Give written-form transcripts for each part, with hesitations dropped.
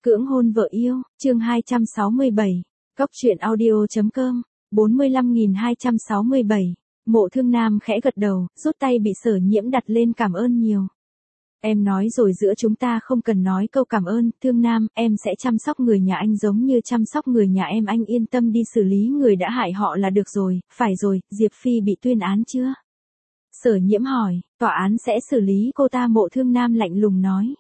Cưỡng hôn vợ yêu, chương 267, Cóc truyện audio.com, 45.267, Mộ Thương Nam khẽ gật đầu, rút tay bị Sở Nhiễm đặt lên cảm ơn nhiều. Em nói rồi giữa chúng ta không cần nói câu cảm ơn, Thương Nam, em sẽ chăm sóc người nhà anh giống như chăm sóc người nhà em, anh yên tâm đi xử lý người đã hại họ là được rồi, phải rồi, Diệp Phi bị tuyên án chưa? Sở Nhiễm hỏi, tòa án sẽ xử lý cô ta, Mộ Thương Nam lạnh lùng nói.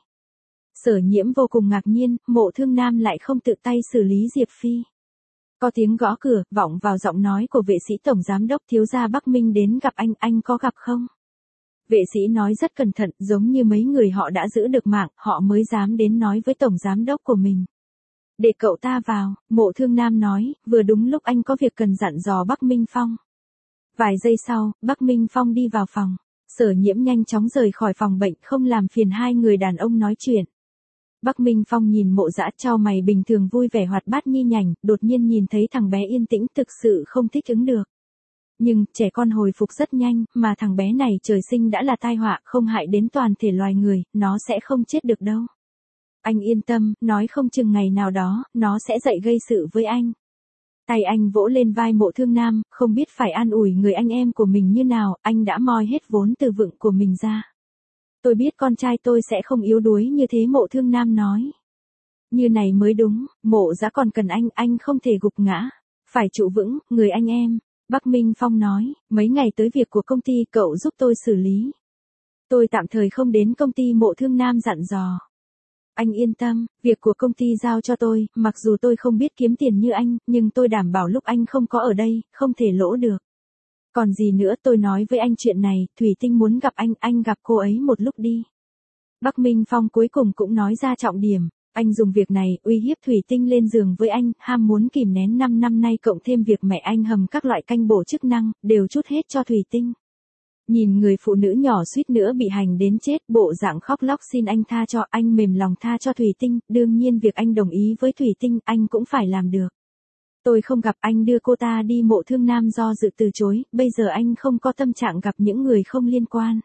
Sở Nhiễm vô cùng ngạc nhiên, Mộ Thương Nam lại không tự tay xử lý Diệp Phi. Có tiếng gõ cửa, vọng vào giọng nói của vệ sĩ tổng giám đốc, thiếu gia Bắc Minh đến gặp anh có gặp không? Vệ sĩ nói rất cẩn thận, giống như mấy người họ đã giữ được mạng, họ mới dám đến nói với tổng giám đốc của mình. Để cậu ta vào, Mộ Thương Nam nói, vừa đúng lúc anh có việc cần dặn dò Bắc Minh Phong. Vài giây sau, Bắc Minh Phong đi vào phòng. Sở Nhiễm nhanh chóng rời khỏi phòng bệnh, không làm phiền hai người đàn ông nói chuyện. Bắc Minh Phong nhìn Mộ Dã chau mày, bình thường vui vẻ hoạt bát nhi nhảnh, đột nhiên nhìn thấy thằng bé yên tĩnh thực sự không thích ứng được. Nhưng, trẻ con hồi phục rất nhanh, mà thằng bé này trời sinh đã là tai họa, không hại đến toàn thể loài người, nó sẽ không chết được đâu. Anh yên tâm, nói không chừng ngày nào đó, nó sẽ dậy gây sự với anh. Tay anh vỗ lên vai Mộ Thương Nam, không biết phải an ủi người anh em của mình như nào, anh đã moi hết vốn từ vựng của mình ra. Tôi biết con trai tôi sẽ không yếu đuối như thế, Mộ Thương Nam nói. Như này mới đúng, Mộ Dã còn cần anh không thể gục ngã. Phải trụ vững, người anh em. Bắc Minh Phong nói, mấy ngày tới việc của công ty cậu giúp tôi xử lý. Tôi tạm thời không đến công ty, Mộ Thương Nam dặn dò. Anh yên tâm, việc của công ty giao cho tôi, mặc dù tôi không biết kiếm tiền như anh, nhưng tôi đảm bảo lúc anh không có ở đây, không thể lỗ được. Còn gì nữa, tôi nói với anh chuyện này, Thủy Tinh muốn gặp anh gặp cô ấy một lúc đi. Bắc Minh Phong cuối cùng cũng nói ra trọng điểm, anh dùng việc này uy hiếp Thủy Tinh lên giường với anh, ham muốn kìm nén 5 năm nay, cộng thêm việc mẹ anh hầm các loại canh bổ chức năng, đều trút hết cho Thủy Tinh. Nhìn người phụ nữ nhỏ suýt nữa bị hành đến chết, bộ dạng khóc lóc xin anh tha cho, anh mềm lòng tha cho Thủy Tinh, đương nhiên việc anh đồng ý với Thủy Tinh, anh cũng phải làm được. Tôi không gặp, anh đưa cô ta đi, Mộ Thương Nam do dự từ chối, bây giờ anh không có tâm trạng gặp những người không liên quan.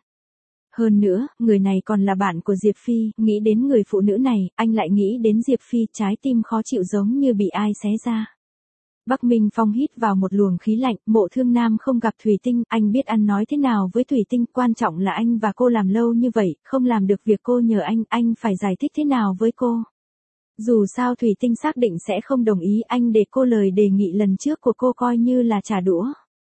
Hơn nữa, người này còn là bạn của Diệp Phi, nghĩ đến người phụ nữ này, anh lại nghĩ đến Diệp Phi, trái tim khó chịu giống như bị ai xé ra. Bắc Minh Phong hít vào một luồng khí lạnh, Mộ Thương Nam không gặp Thủy Tinh, anh biết ăn nói thế nào với Thủy Tinh, quan trọng là anh và cô làm lâu như vậy, không làm được việc cô nhờ anh phải giải thích thế nào với cô. Dù sao Thủy Tinh xác định sẽ không đồng ý, anh để cô lời đề nghị lần trước của cô coi như là trả đũa.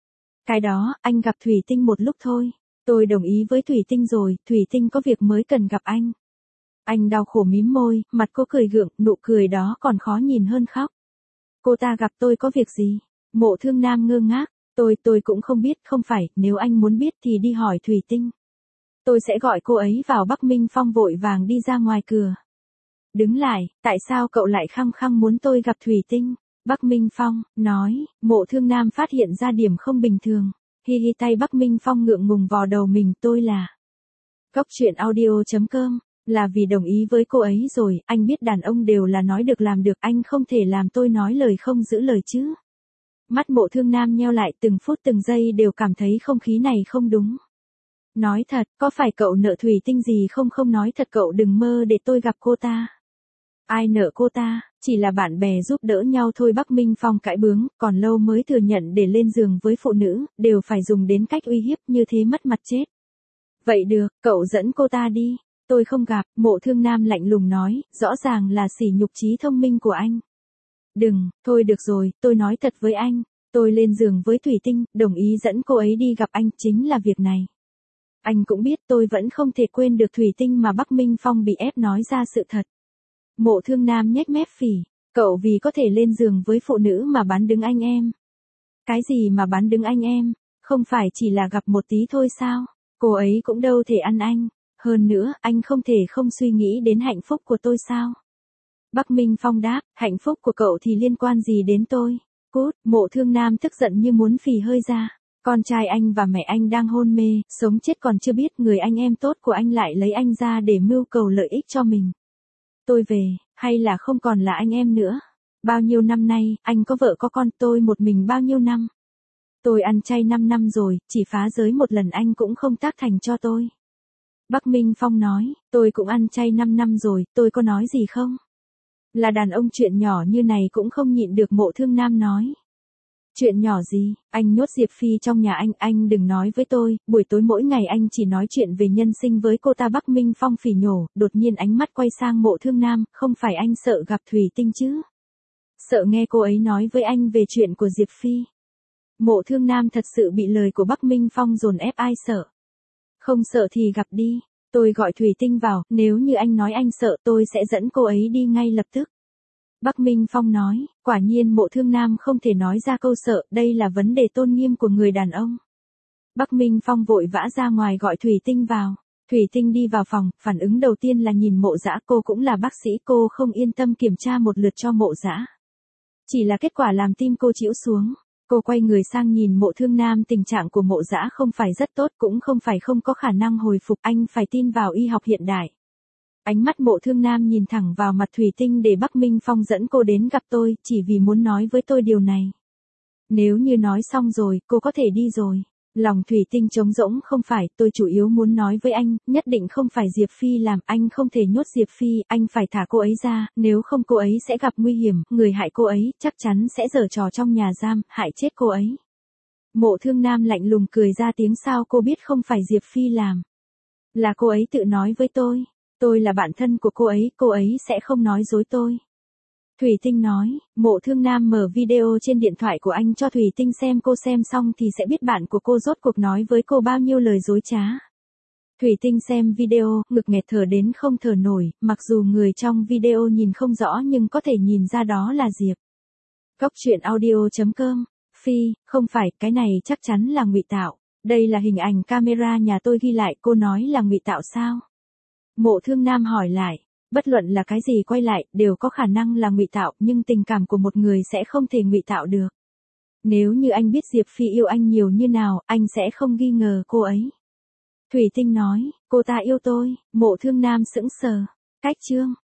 Cái đó, anh gặp Thủy Tinh một lúc thôi. Tôi đồng ý với Thủy Tinh rồi, Thủy Tinh có việc mới cần gặp anh. Anh đau khổ mím môi, mặt cô cười gượng, nụ cười đó còn khó nhìn hơn khóc. Cô ta gặp tôi có việc gì? Mộ Thương Nam ngơ ngác, tôi cũng không biết, không phải, nếu anh muốn biết thì đi hỏi Thủy Tinh. Tôi sẽ gọi cô ấy vào. Bắc Minh Phong vội vàng đi ra ngoài cửa. Đứng lại, tại sao cậu lại khăng khăng muốn tôi gặp Thủy Tinh? Bắc Minh Phong nói, Mộ Thương Nam phát hiện ra điểm không bình thường. Hi hi, tay Bắc Minh Phong ngượng ngùng vò đầu mình, tôi là Cóc truyện audio.com, là vì đồng ý với cô ấy rồi, anh biết đàn ông đều là nói được làm được, anh không thể làm tôi nói lời không giữ lời chứ. Mắt Mộ Thương Nam nheo lại, từng phút từng giây đều cảm thấy không khí này không đúng. Nói thật, có phải cậu nợ Thủy Tinh gì không? Không nói thật, cậu đừng mơ để tôi gặp cô ta. Ai nợ cô ta, chỉ là bạn bè giúp đỡ nhau thôi. Bắc Minh Phong cãi bướng, còn lâu mới thừa nhận để lên giường với phụ nữ, đều phải dùng đến cách uy hiếp, như thế mất mặt chết. Vậy được, cậu dẫn cô ta đi, tôi không gặp, Mộ Thương Nam lạnh lùng nói, rõ ràng là sỉ nhục trí thông minh của anh. Đừng, thôi được rồi, tôi nói thật với anh, tôi lên giường với Thủy Tinh, đồng ý dẫn cô ấy đi gặp anh, chính là việc này. Anh cũng biết tôi vẫn không thể quên được Thủy Tinh mà. Bắc Minh Phong bị ép nói ra sự thật. Mộ Thương Nam nhếch mép phỉ, cậu vì có thể lên giường với phụ nữ mà bán đứng anh em. Cái gì mà bán đứng anh em, không phải chỉ là gặp một tí thôi sao, cô ấy cũng đâu thể ăn anh, hơn nữa, anh không thể không suy nghĩ đến hạnh phúc của tôi sao. Bắc Minh Phong đáp, hạnh phúc của cậu thì liên quan gì đến tôi, cút. Mộ Thương Nam tức giận như muốn phì hơi ra. Con trai anh và mẹ anh đang hôn mê, sống chết còn chưa biết, người anh em tốt của anh lại lấy anh ra để mưu cầu lợi ích cho mình. Tôi về, hay là không còn là anh em nữa? Bao nhiêu năm nay, anh có vợ có con, tôi một mình bao nhiêu năm? Tôi ăn chay 5 năm rồi, chỉ phá giới một lần anh cũng không tác thành cho tôi. Bắc Minh Phong nói, tôi cũng ăn chay 5 năm rồi, tôi có nói gì không? Là đàn ông chuyện nhỏ như này cũng không nhịn được, Mộ Thương Nam nói. Chuyện nhỏ gì, anh nhốt Diệp Phi trong nhà anh đừng nói với tôi, buổi tối mỗi ngày anh chỉ nói chuyện về nhân sinh với cô ta. Bắc Minh Phong phỉ nhổ, đột nhiên ánh mắt quay sang Mộ Thương Nam, không phải anh sợ gặp Thủy Tinh chứ? Sợ nghe cô ấy nói với anh về chuyện của Diệp Phi. Mộ Thương Nam thật sự bị lời của Bắc Minh Phong dồn ép, ai sợ. Không sợ thì gặp đi, tôi gọi Thủy Tinh vào, nếu như anh nói anh sợ tôi sẽ dẫn cô ấy đi ngay lập tức. Bắc Minh Phong nói, quả nhiên Mộ Thương Nam không thể nói ra câu sợ, đây là vấn đề tôn nghiêm của người đàn ông. Bắc Minh Phong vội vã ra ngoài gọi Thủy Tinh vào. Thủy Tinh đi vào phòng, phản ứng đầu tiên là nhìn Mộ Dã, cô cũng là bác sĩ, cô không yên tâm kiểm tra một lượt cho Mộ Dã. Chỉ là kết quả làm tim cô chĩu xuống. Cô quay người sang nhìn Mộ Thương Nam, tình trạng của Mộ Dã không phải rất tốt, cũng không phải không có khả năng hồi phục, anh phải tin vào y học hiện đại. Ánh mắt Mộ Thương Nam nhìn thẳng vào mặt Thủy Tinh, để Bắc Minh Phong dẫn cô đến gặp tôi, chỉ vì muốn nói với tôi điều này. Nếu như nói xong rồi, cô có thể đi rồi. Lòng Thủy Tinh trống rỗng, không phải, tôi chủ yếu muốn nói với anh, nhất định không phải Diệp Phi làm, anh không thể nhốt Diệp Phi, anh phải thả cô ấy ra, nếu không cô ấy sẽ gặp nguy hiểm, người hại cô ấy, chắc chắn sẽ giở trò trong nhà giam, hại chết cô ấy. Mộ Thương Nam lạnh lùng cười ra tiếng, sao cô biết không phải Diệp Phi làm? Là cô ấy tự nói với tôi là bạn thân của cô ấy sẽ không nói dối tôi. Thủy Tinh nói, Mộ Thương Nam mở video trên điện thoại của anh cho Thủy Tinh xem, cô xem xong thì sẽ biết bạn của cô rốt cuộc nói với cô bao nhiêu lời dối trá. Thủy Tinh xem video, ngực nghẹt thở đến không thở nổi, mặc dù người trong video nhìn không rõ nhưng có thể nhìn ra đó là Diệp. Goctruyện.audio.com. Phi, không phải, cái này chắc chắn là ngụy tạo. Đây là hình ảnh camera nhà tôi ghi lại, cô nói là ngụy tạo sao? Mộ Thương Nam hỏi lại. Bất luận là cái gì quay lại, đều có khả năng là ngụy tạo, nhưng tình cảm của một người sẽ không thể ngụy tạo được. Nếu như anh biết Diệp Phi yêu anh nhiều như nào, anh sẽ không nghi ngờ cô ấy. Thủy Tinh nói, cô ta yêu tôi. Mộ Thương Nam sững sờ. Cách chương.